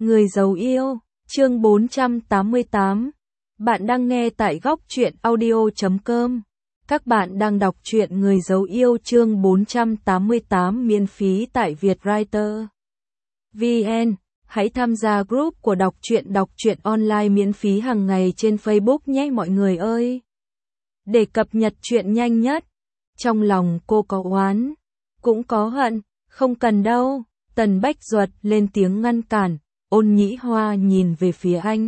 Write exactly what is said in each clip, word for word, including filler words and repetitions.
Người giàu yêu, chương bốn trăm tám mươi tám. Bạn đang nghe tại góc truyện audio chấm com. Các bạn đang đọc truyện Người giàu yêu chương bốn trăm tám mươi tám miễn phí tại Vietwriter. vê en. Hãy tham gia group của đọc truyện đọc truyện online miễn phí hàng ngày trên Facebook nhé mọi người ơi. Để cập nhật truyện nhanh nhất. Trong lòng cô có oán, cũng có hận, không cần đâu. Tần Bách Duật lên tiếng ngăn cản. Ôn Nhĩ Hoa nhìn về phía anh.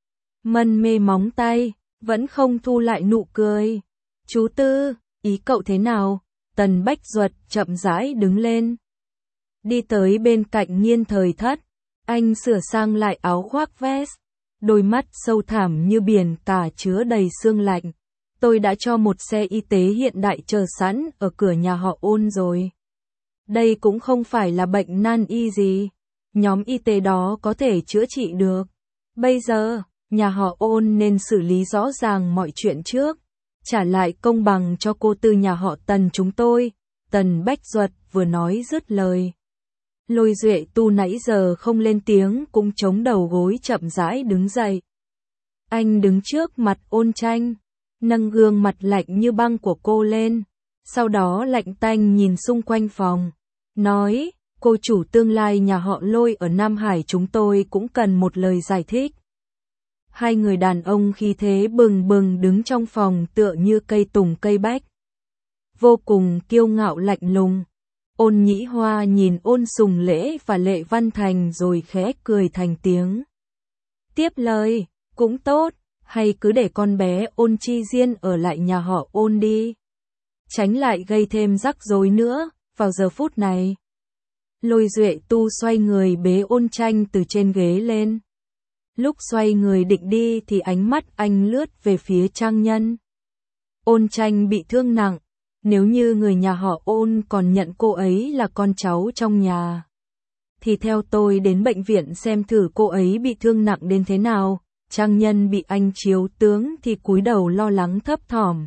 Mân mê móng tay, vẫn không thu lại nụ cười. Chú Tư, ý cậu thế nào? Tần Bách Duật chậm rãi đứng lên. Đi tới bên cạnh Nhiên Thời Thất. Anh sửa sang lại áo khoác vest. Đôi mắt sâu thẳm như biển cả chứa đầy sương lạnh. Tôi đã cho một xe y tế hiện đại chờ sẵn ở cửa nhà họ Ôn rồi. Đây cũng không phải là bệnh nan y gì. Nhóm y tế đó có thể chữa trị được. Bây giờ, nhà họ Ôn nên xử lý rõ ràng mọi chuyện trước. Trả lại công bằng cho cô Tư nhà họ Tần chúng tôi. Tần Bách Duật vừa nói dứt lời. Lôi Duệ Tu nãy giờ không lên tiếng cũng chống đầu gối chậm rãi đứng dậy. Anh đứng trước mặt Ôn Tranh, nâng gương mặt lạnh như băng của cô lên. Sau đó lạnh tanh nhìn xung quanh phòng. Nói, cô chủ tương lai nhà họ Lôi ở Nam Hải chúng tôi cũng cần một lời giải thích. Hai người đàn ông khí thế bừng bừng đứng trong phòng tựa như cây tùng cây bách. Vô cùng kiêu ngạo lạnh lùng. Ôn Nhĩ Hoa nhìn Ôn Sùng Lễ và Lệ Văn Thành rồi khẽ cười thành tiếng. Tiếp lời, cũng tốt, hay cứ để con bé Ôn Chi Diên ở lại nhà họ Ôn đi. Tránh lại gây thêm rắc rối nữa, vào giờ phút này. Lôi Duệ Tu xoay người bế Ôn Tranh từ trên ghế lên. Lúc xoay người định đi thì ánh mắt anh lướt về phía Trang Nhân. Ôn Tranh bị thương nặng. Nếu như người nhà họ Ôn còn nhận cô ấy là con cháu trong nhà, thì theo tôi đến bệnh viện xem thử cô ấy bị thương nặng đến thế nào. Trang Nhân bị anh chiếu tướng thì cúi đầu lo lắng thấp thỏm.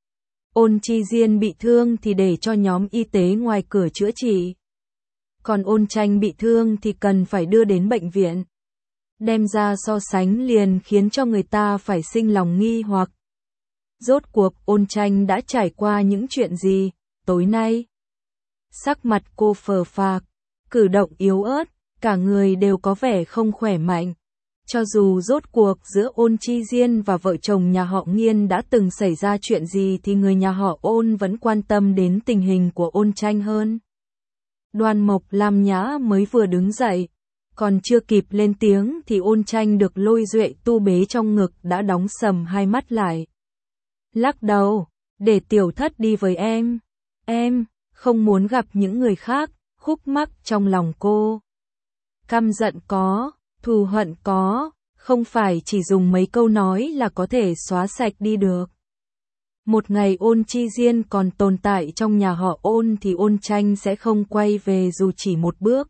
Ôn Chi Diên bị thương thì để cho nhóm y tế ngoài cửa chữa trị. Còn Ôn Tranh bị thương thì cần phải đưa đến bệnh viện. Đem ra so sánh liền khiến cho người ta phải sinh lòng nghi hoặc. Rốt cuộc Ôn Tranh đã trải qua những chuyện gì, tối nay? Sắc mặt cô phờ phạc, cử động yếu ớt, cả người đều có vẻ không khỏe mạnh. Cho dù rốt cuộc giữa Ôn Chi Diên và vợ chồng nhà họ Nghiên đã từng xảy ra chuyện gì thì người nhà họ Ôn vẫn quan tâm đến tình hình của Ôn Tranh hơn. Đoan Mộc Lam Nhã mới vừa đứng dậy, còn chưa kịp lên tiếng thì Ôn Tranh được Lôi Duệ Tu bế trong ngực đã đóng sầm hai mắt lại. Lắc đầu, để Tiểu Thất đi với em. Em, không muốn gặp những người khác, khúc mắc trong lòng cô. Căm giận có, thù hận có, không phải chỉ dùng mấy câu nói là có thể xóa sạch đi được. Một ngày Ôn Chi Diên còn tồn tại trong nhà họ Ôn thì Ôn Tranh sẽ không quay về dù chỉ một bước.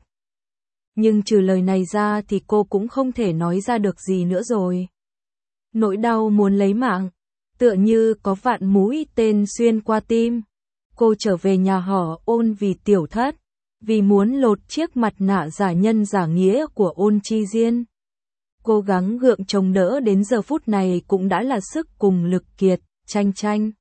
Nhưng trừ lời này ra thì cô cũng không thể nói ra được gì nữa rồi. Nỗi đau muốn lấy mạng, tựa như có vạn mũi tên xuyên qua tim. Cô trở về nhà họ Ôn vì Tiểu Thất, vì muốn lột chiếc mặt nạ giả nhân giả nghĩa của Ôn Chi Diên. Cố gắng gượng chống đỡ đến giờ phút này cũng đã là sức cùng lực kiệt. Tranh Tranh,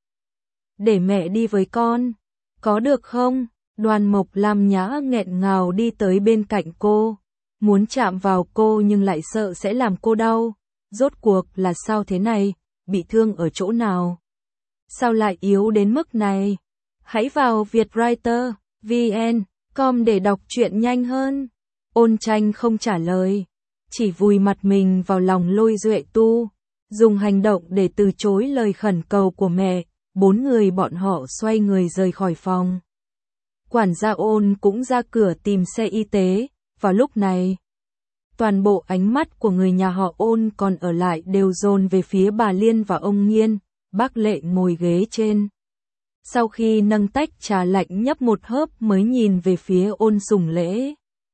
để mẹ đi với con, có được không? Đoan Mộc Lam Nhã nghẹn ngào đi tới bên cạnh cô, muốn chạm vào cô nhưng lại sợ sẽ làm cô đau. Rốt cuộc là sao thế này? Bị thương ở chỗ nào? Sao lại yếu đến mức này? Hãy vào Vietwriter, vn, com để đọc truyện nhanh hơn. Ôn Tranh không trả lời, chỉ vùi mặt mình vào lòng Lôi Duệ Tu, dùng hành động để từ chối lời khẩn cầu của mẹ. Bốn người bọn họ xoay người rời khỏi phòng. Quản gia Ôn cũng ra cửa tìm xe y tế. Vào lúc này, toàn bộ ánh mắt của người nhà họ Ôn còn ở lại đều dồn về phía bà Liên và ông Nghiên. Bác Lệ ngồi ghế trên. Sau khi nâng tách trà lạnh nhấp một hớp mới nhìn về phía Ôn Sùng Lễ.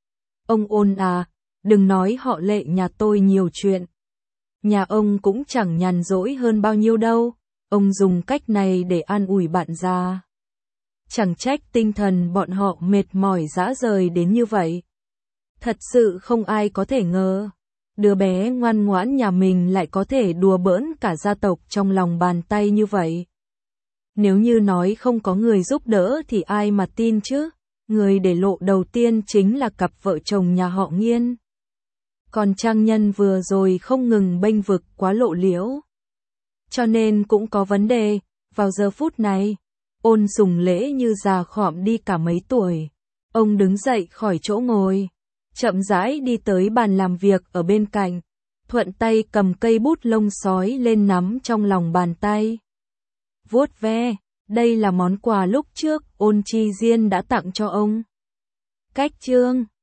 Ông Ôn à, đừng nói họ Lệ nhà tôi nhiều chuyện. Nhà ông cũng chẳng nhàn rỗi hơn bao nhiêu đâu. Ông dùng cách này để an ủi bạn già. Chẳng trách tinh thần bọn họ mệt mỏi rã rời đến như vậy. Thật sự không ai có thể ngờ, đứa bé ngoan ngoãn nhà mình lại có thể đùa bỡn cả gia tộc trong lòng bàn tay như vậy. Nếu như nói không có người giúp đỡ thì ai mà tin chứ, người để lộ đầu tiên chính là cặp vợ chồng nhà họ Nghiên. Còn trang nhân vừa rồi không ngừng bênh vực quá lộ liễu. Cho nên cũng có vấn đề, vào giờ phút này, Ôn Sùng Lễ như già khọm đi cả mấy tuổi. Ông đứng dậy khỏi chỗ ngồi, chậm rãi đi tới bàn làm việc ở bên cạnh, thuận tay cầm cây bút lông sói lên nắm trong lòng bàn tay. Vuốt ve, đây là món quà lúc trước Ôn Chi Diên đã tặng cho ông. Cách chương